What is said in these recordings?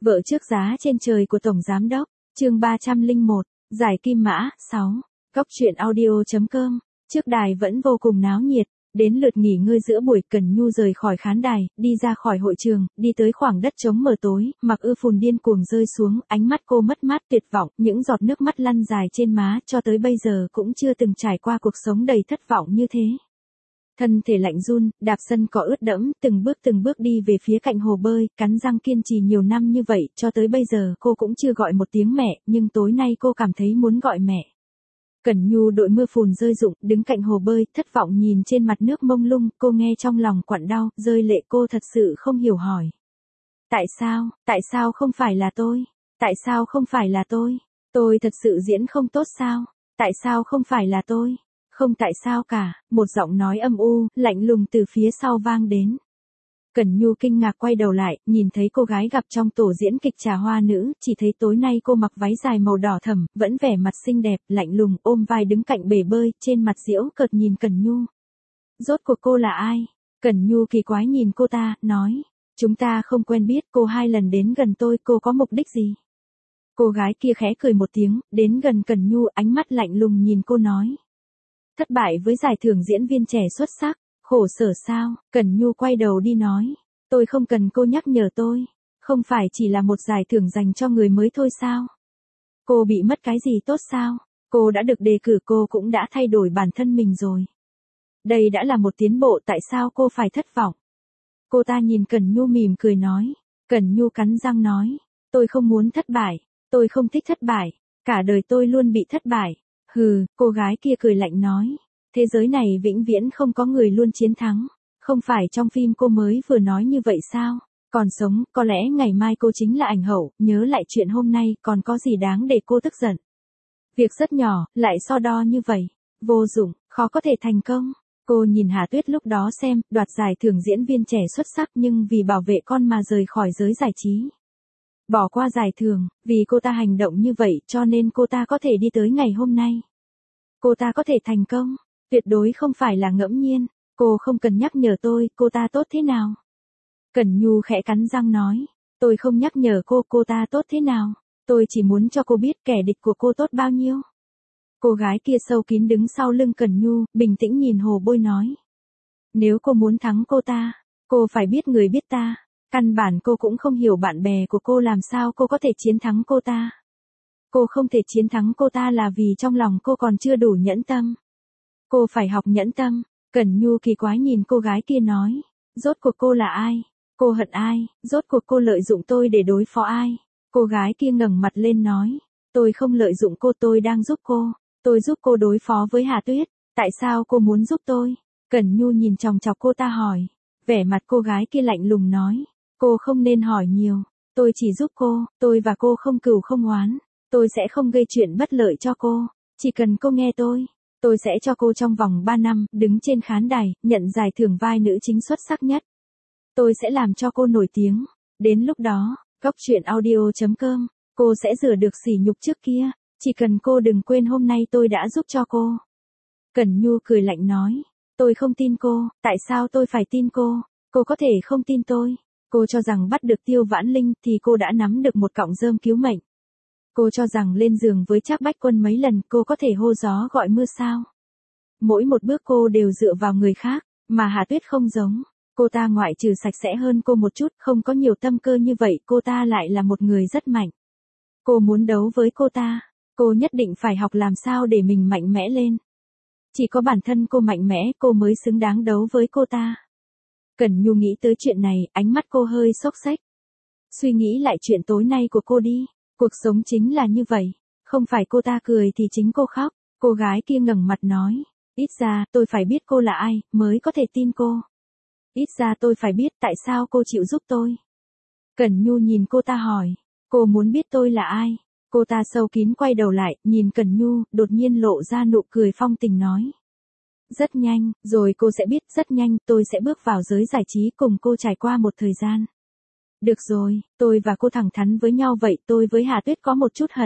Vợ trước giá trên trời của Tổng Giám Đốc, chương 301, giải kim mã, 6, góc truyện audio.com, trước đài vẫn vô cùng náo nhiệt, đến lượt nghỉ ngơi giữa buổi Cần Nhu rời khỏi khán đài, đi ra khỏi hội trường, đi tới khoảng đất trống mờ tối, mặc ư phùn điên cuồng rơi xuống, ánh mắt cô mất mát tuyệt vọng, những giọt nước mắt lăn dài trên má, cho tới bây giờ cũng chưa từng trải qua cuộc sống đầy thất vọng như thế. Thân thể lạnh run, đạp sân cỏ ướt đẫm, từng bước đi về phía cạnh hồ bơi, cắn răng kiên trì nhiều năm như vậy, cho tới bây giờ cô cũng chưa gọi một tiếng mẹ, nhưng tối nay cô cảm thấy muốn gọi mẹ. Cẩn Nhu đội mưa phùn rơi rụng, đứng cạnh hồ bơi, thất vọng nhìn trên mặt nước mông lung, cô nghe trong lòng quặn đau, rơi lệ cô thật sự không hiểu hỏi. Tại sao không phải là tôi? Tại sao không phải là tôi? Tôi thật sự diễn không tốt sao? Tại sao không phải là tôi? Không tại sao cả, một giọng nói âm u, lạnh lùng từ phía sau vang đến. Cẩn Nhu kinh ngạc quay đầu lại, nhìn thấy cô gái gặp trong tổ diễn kịch Trà Hoa Nữ, chỉ thấy tối nay cô mặc váy dài màu đỏ thẫm, vẫn vẻ mặt xinh đẹp, lạnh lùng, ôm vai đứng cạnh bể bơi, trên mặt giễu cợt nhìn Cẩn Nhu. Rốt cuộc cô là ai? Cẩn Nhu kỳ quái nhìn cô ta, nói, chúng ta không quen biết, cô 2 lần đến gần tôi, cô có mục đích gì? Cô gái kia khẽ cười một tiếng, đến gần Cẩn Nhu, ánh mắt lạnh lùng nhìn cô nói. Thất bại với giải thưởng diễn viên trẻ xuất sắc, khổ sở sao? Cẩn Nhu quay đầu đi nói, tôi không cần cô nhắc nhở tôi, không phải chỉ là một giải thưởng dành cho người mới thôi sao? Cô bị mất cái gì tốt sao? Cô đã được đề cử, cô cũng đã thay đổi bản thân mình rồi. Đây đã là một tiến bộ, tại sao cô phải thất vọng? Cô ta nhìn Cẩn Nhu mỉm cười nói, Cẩn Nhu cắn răng nói, tôi không muốn thất bại, tôi không thích thất bại, cả đời tôi luôn bị thất bại. Hừ, cô gái kia cười lạnh nói, thế giới này vĩnh viễn không có người luôn chiến thắng, không phải trong phim cô mới vừa nói như vậy sao? Còn sống, có lẽ ngày mai cô chính là ảnh hậu, nhớ lại chuyện hôm nay, còn có gì đáng để cô tức giận. Việc rất nhỏ, lại so đo như vậy, vô dụng, khó có thể thành công. Cô nhìn Hà Tuyết lúc đó xem, đoạt giải thưởng diễn viên trẻ xuất sắc nhưng vì bảo vệ con mà rời khỏi giới giải trí. Bỏ qua giải thưởng, vì cô ta hành động như vậy cho nên cô ta có thể đi tới ngày hôm nay. Cô ta có thể thành công, tuyệt đối không phải là ngẫu nhiên, cô không cần nhắc nhở tôi, cô ta tốt thế nào? Cẩn Nhu khẽ cắn răng nói, tôi không nhắc nhở cô ta tốt thế nào, tôi chỉ muốn cho cô biết kẻ địch của cô tốt bao nhiêu. Cô gái kia sâu kín đứng sau lưng Cẩn Nhu, bình tĩnh nhìn hồ bơi nói. Nếu cô muốn thắng cô ta, cô phải biết người biết ta. Căn bản cô cũng không hiểu bạn bè của cô, làm sao cô có thể chiến thắng cô ta. Cô không thể chiến thắng cô ta là vì trong lòng cô còn chưa đủ nhẫn tâm. Cô phải học nhẫn tâm. Cẩn Nhu kỳ quái nhìn cô gái kia nói. Rốt cuộc cô là ai? Cô hận ai? Rốt cuộc cô lợi dụng tôi để đối phó ai? Cô gái kia ngẩng mặt lên nói. Tôi không lợi dụng cô, tôi đang giúp cô. Tôi giúp cô đối phó với Hà Tuyết. Tại sao cô muốn giúp tôi? Cẩn Nhu nhìn chòng chọc cô ta hỏi. Vẻ mặt cô gái kia lạnh lùng nói. Cô không nên hỏi nhiều, tôi chỉ giúp cô, tôi và cô không cừu không oán, tôi sẽ không gây chuyện bất lợi cho cô, chỉ cần cô nghe tôi sẽ cho cô trong vòng 3 năm, đứng trên khán đài, nhận giải thưởng vai nữ chính xuất sắc nhất. Tôi sẽ làm cho cô nổi tiếng, đến lúc đó, góc truyện audio.com, cô sẽ rửa được sỉ nhục trước kia, chỉ cần cô đừng quên hôm nay tôi đã giúp cho cô. Cẩn Nhu cười lạnh nói, tôi không tin cô, tại sao tôi phải tin cô có thể không tin tôi. Cô cho rằng bắt được Tiêu Vãn Linh thì cô đã nắm được một cọng rơm cứu mệnh. Cô cho rằng lên giường với Trác Bách Quân mấy lần cô có thể hô gió gọi mưa sao. Mỗi một bước cô đều dựa vào người khác, mà Hà Tuyết không giống. Cô ta ngoại trừ sạch sẽ hơn cô một chút, không có nhiều tâm cơ như vậy, cô ta lại là một người rất mạnh. Cô muốn đấu với cô ta, cô nhất định phải học làm sao để mình mạnh mẽ lên. Chỉ có bản thân cô mạnh mẽ, cô mới xứng đáng đấu với cô ta. Cẩn Nhu nghĩ tới chuyện này, ánh mắt cô hơi xốc xếch. Suy nghĩ lại chuyện tối nay của cô đi, cuộc sống chính là như vậy, không phải cô ta cười thì chính cô khóc. Cô gái kia ngẩng mặt nói, ít ra tôi phải biết cô là ai, mới có thể tin cô. Ít ra tôi phải biết tại sao cô chịu giúp tôi. Cẩn Nhu nhìn cô ta hỏi, cô muốn biết tôi là ai? Cô ta sâu kín quay đầu lại, nhìn Cẩn Nhu, đột nhiên lộ ra nụ cười phong tình nói. Rất nhanh, rồi cô sẽ biết, rất nhanh, tôi sẽ bước vào giới giải trí cùng cô trải qua một thời gian. Được rồi, tôi và cô thẳng thắn với nhau vậy, tôi với Hà Tuyết có một chút hận.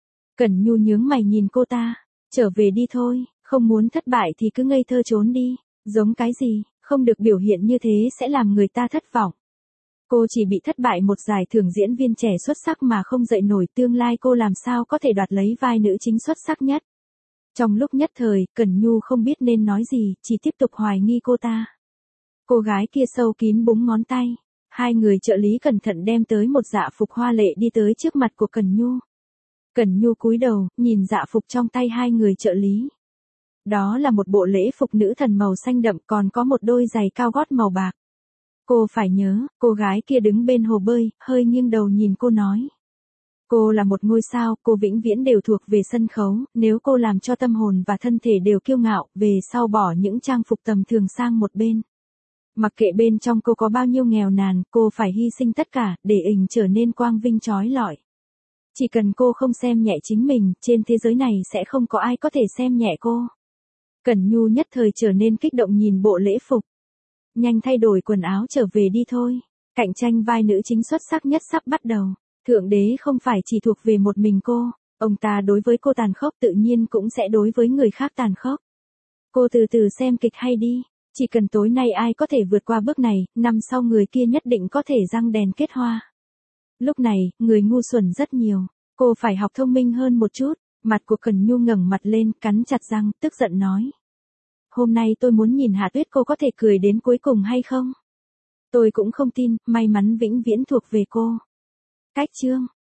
Cẩn Nhu nhướng mày nhìn cô ta, trở về đi thôi, không muốn thất bại thì cứ ngây thơ trốn đi, giống cái gì, không được biểu hiện như thế sẽ làm người ta thất vọng. Cô chỉ bị thất bại một giải thưởng diễn viên trẻ xuất sắc mà không dậy nổi, tương lai cô làm sao có thể đoạt lấy vai nữ chính xuất sắc nhất. Trong lúc nhất thời, Cẩn Nhu không biết nên nói gì, chỉ tiếp tục hoài nghi cô ta. Cô gái kia sâu kín búng ngón tay. Hai người trợ lý cẩn thận đem tới một dạ phục hoa lệ đi tới trước mặt của Cẩn Nhu. Cẩn Nhu cúi đầu, nhìn dạ phục trong tay hai người trợ lý. Đó là một bộ lễ phục nữ thần màu xanh đậm, còn có một đôi giày cao gót màu bạc. Cô phải nhớ, cô gái kia đứng bên hồ bơi, hơi nghiêng đầu nhìn cô nói. Cô là một ngôi sao, cô vĩnh viễn đều thuộc về sân khấu, nếu cô làm cho tâm hồn và thân thể đều kiêu ngạo, về sau bỏ những trang phục tầm thường sang một bên. Mặc kệ bên trong cô có bao nhiêu nghèo nàn, cô phải hy sinh tất cả, để hình trở nên quang vinh chói lọi. Chỉ cần cô không xem nhẹ chính mình, trên thế giới này sẽ không có ai có thể xem nhẹ cô. Cẩn Nhu nhất thời trở nên kích động nhìn bộ lễ phục. Nhanh thay đổi quần áo trở về đi thôi. Cạnh tranh vai nữ chính xuất sắc nhất sắp bắt đầu. Thượng đế không phải chỉ thuộc về một mình cô. Ông ta đối với cô tàn khốc tự nhiên cũng sẽ đối với người khác tàn khốc. Cô từ từ xem kịch hay đi. Chỉ cần tối nay ai có thể vượt qua bước này, năm sau người kia nhất định có thể răng đèn kết hoa. Lúc này, người ngu xuẩn rất nhiều. Cô phải học thông minh hơn một chút. Mặt của Cẩn Nhu ngẩng mặt lên, cắn chặt răng, tức giận nói. Hôm nay tôi muốn nhìn Hạ Tuyết cô có thể cười đến cuối cùng hay không? Tôi cũng không tin, may mắn vĩnh viễn thuộc về cô. Cách chương